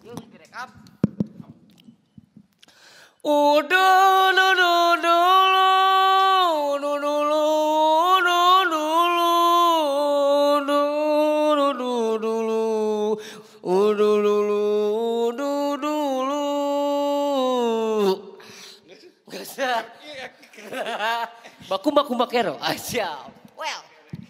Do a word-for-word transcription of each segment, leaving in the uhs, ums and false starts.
Yuk direkam. Udah dulu dulu dulu dulu dulu dulu udah dulu dulu nggak usah baku baku bakero aja well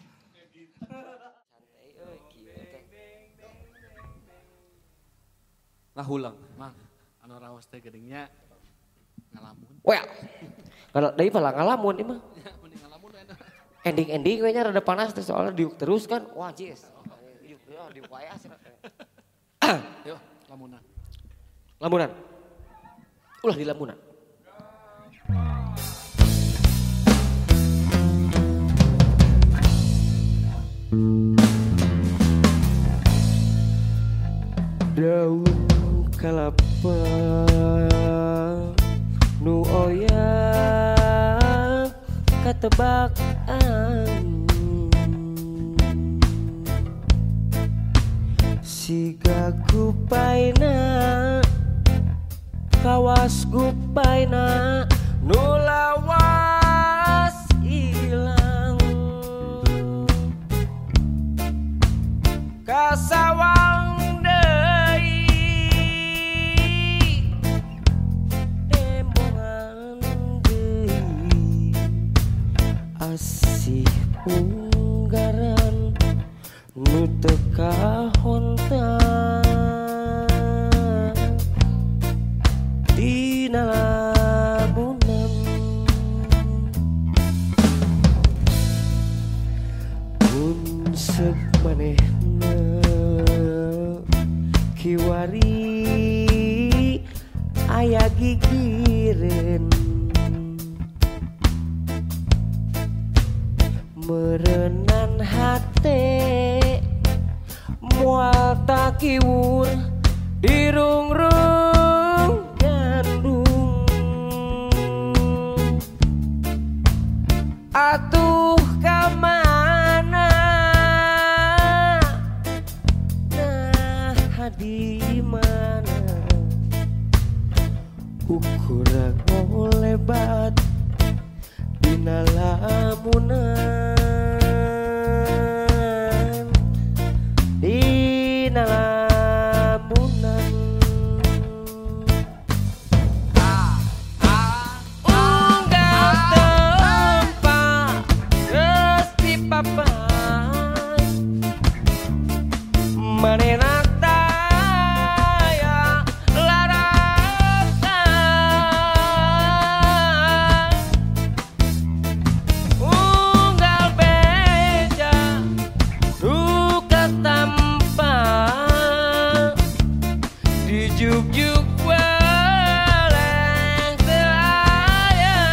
Ngahulang, mang, anu rawas teh gedengnya ngalamun. well kalau dari malah ngalamun ini mah ending ending kayaknya rada panas tuh soalnya diuk terus kan wah jis diuk diuk waya Yuk, lamunan. lamunan ulah di lamunan. Daun kalapa nu oyak katebak angin siga gupaina kawas gupaina nu lawas ilang kasawang asih unggaran nu teka hontan dina lamunan mun seuk manehna kiwari aya gigireun merenan hate mual takiwur dirungrung gandung atuh kamana nah di mana ukur ngolebat dina lamunan dina lamunan unggal tempat geus dipapan manehna taya laratan unggal beja nu katampa dijuk-juk weleh saya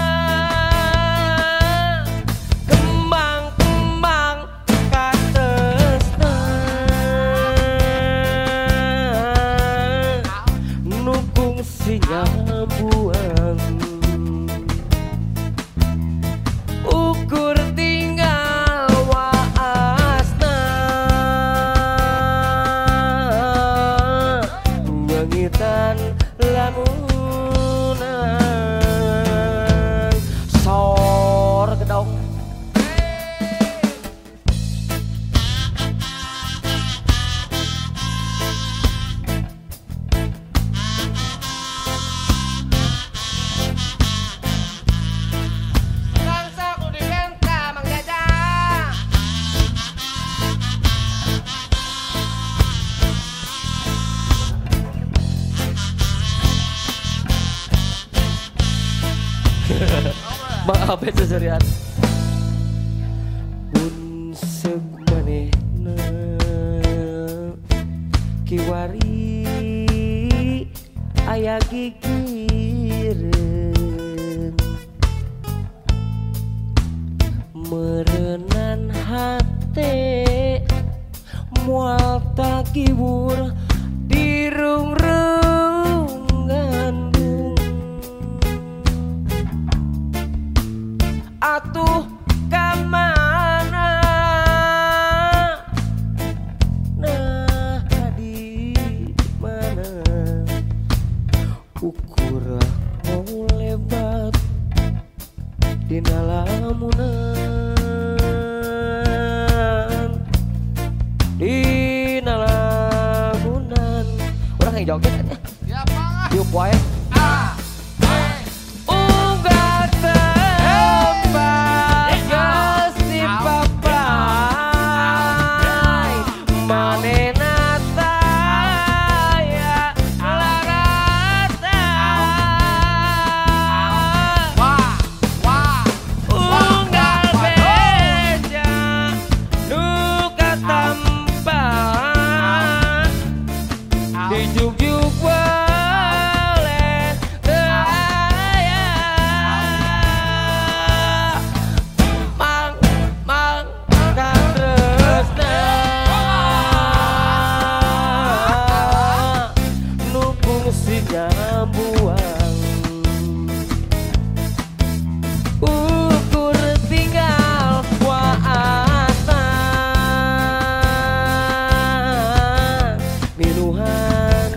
kembang-kembang katesna nukung sinyabuan ukur tinggal waasna nyangitan lamunan sor gedong Bangsa kudu kenta Mang Jajang. maaf itu serian mun seuk manehna kiwari aya gigireun merenan hate mual takiwur dirungrung gandung atuh kamana nah di mana dina lamunan dina lamunan urang yang joget aja Ya Bang. yuk wae A. Unggah tempat Gusti papai manena taya larata Wah, wah. unggal beja duka tampan dijuk-juk boleh daya mang mang kang tresna nu fungsi nyambuang ukur tinggal waasa minuhan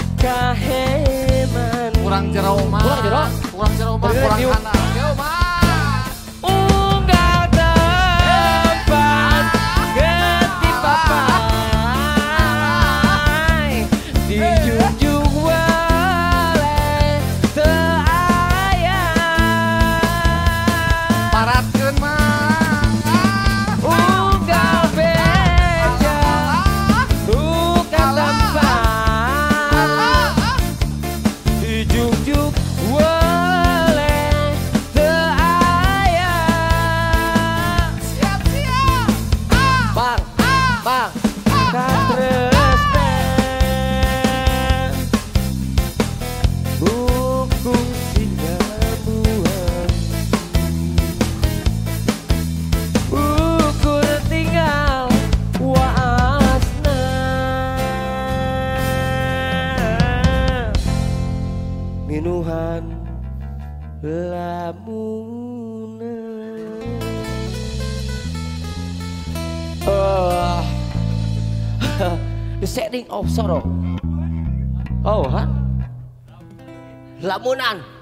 kaheman Kurang jero mah. Kurang jero? Kurang jero mah, Bener, kurang yuk. kanan. Yo mah. Unggah tempat Gusti papai dijunjung waleh teu aya Paratkeun mah. unggal beja duka tempat dijunjung waleh teu aya Siap-siap. Bang, bang, katresna buku sinambuan ukur tinggal waasna minuhan lamunan Oh, the setting of sorrow. Oh, ha? Lamunan.